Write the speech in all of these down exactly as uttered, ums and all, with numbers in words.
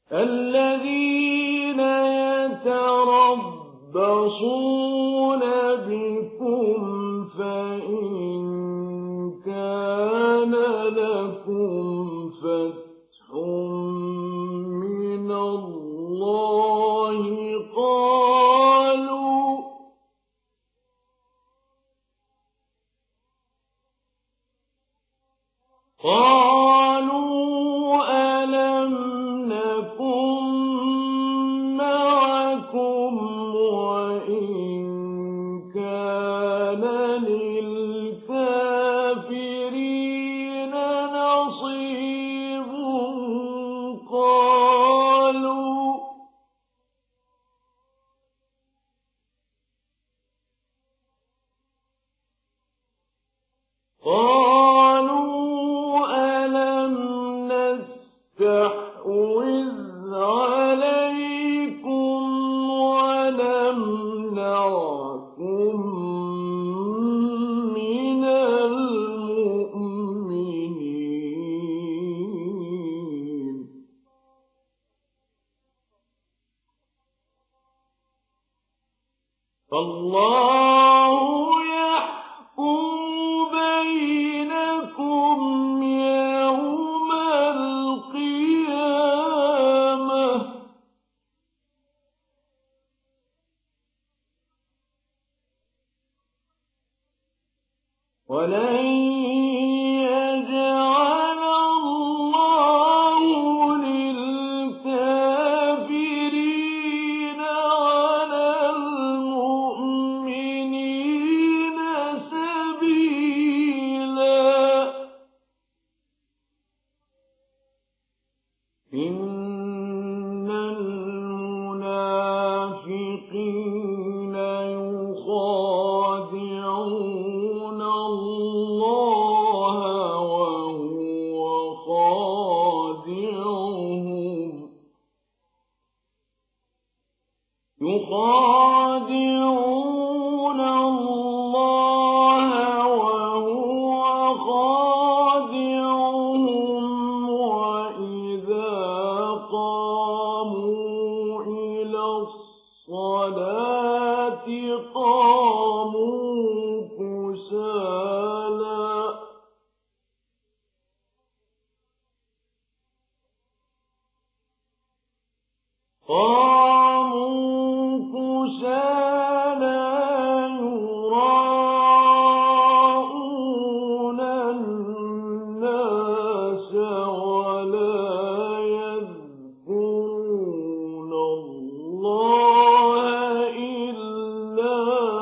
الذين يتربصون بكم فإن كان لكم فتح من الله قالوا قالوا ألم نكن معكم وإن كان للكافرين نصيب قالوا قالوا ألم نستحوذ عليكم ونمنعكم من المؤمنين فالله يحكم بينكم يوم القيامة ولن يجعل الله للكافرين على المؤمنين سبيلا إن المنافقين يخادعون الله وهو خادعهم يخادعون الله وهو خادعهم وإذا قاموا إلى الصلاة قاموا كسالى قاموا كسالى يراءون الناس ولا يذكرون الله إلا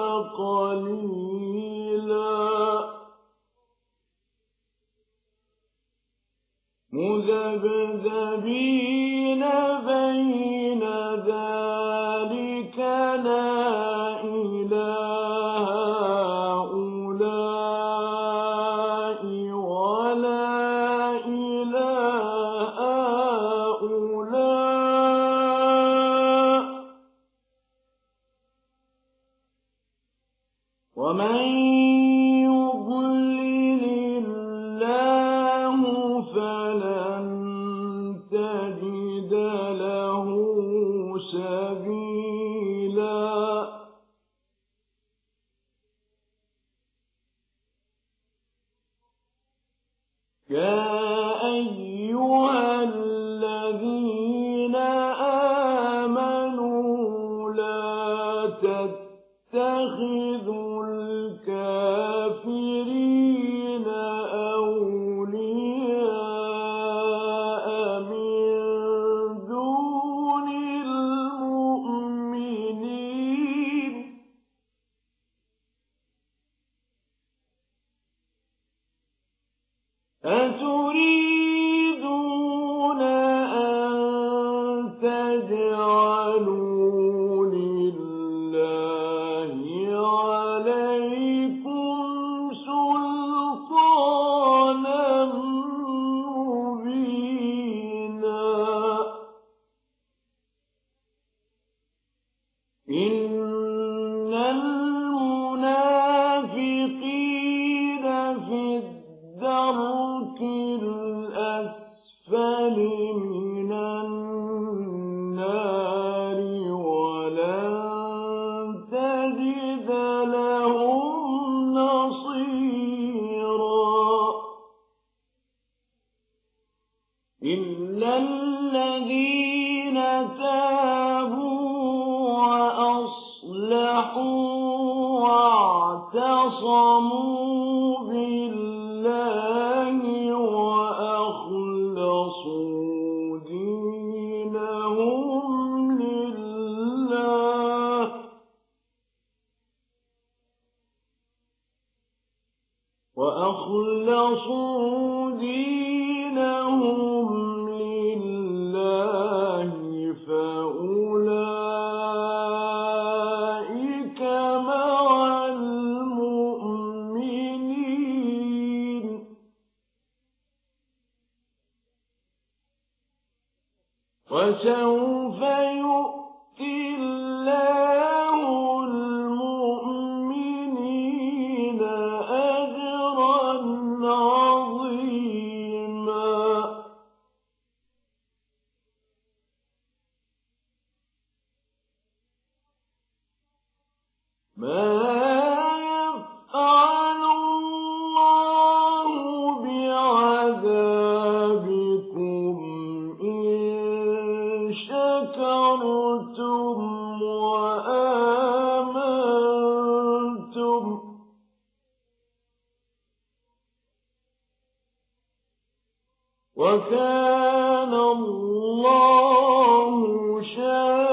قليلا مذبذبين بين ذلك لا إلى هؤلاء ولا إلى هؤلاء ومن يضلل الله فلن تجد إِلَّا الَّذِينَ تَابُوا وَأَصْلَحُوا وَاعْتَصَمُوا بِاللَّهِ وَأَخْلَصُوا دِينَهُمْ لِلَّهِ وَأَخْلَصُوا دِينَهُمْ لِلَّهِ فَأُولَٰئِكَ مَعَ الْمُؤْمِنِينَ ۖ وَسَوْفَ يُؤْتِي اللَّهُ الْمُؤْمِنِينَ أَجْرًا عَظِيمًا. مَا يَفْعَلُ اللَّهُ بِعَذَابِكُمْ إِن شَكَرْتُمْ وَآمَنتُمْ ۚ وَكَانَ اللَّهُ شَاكِرًا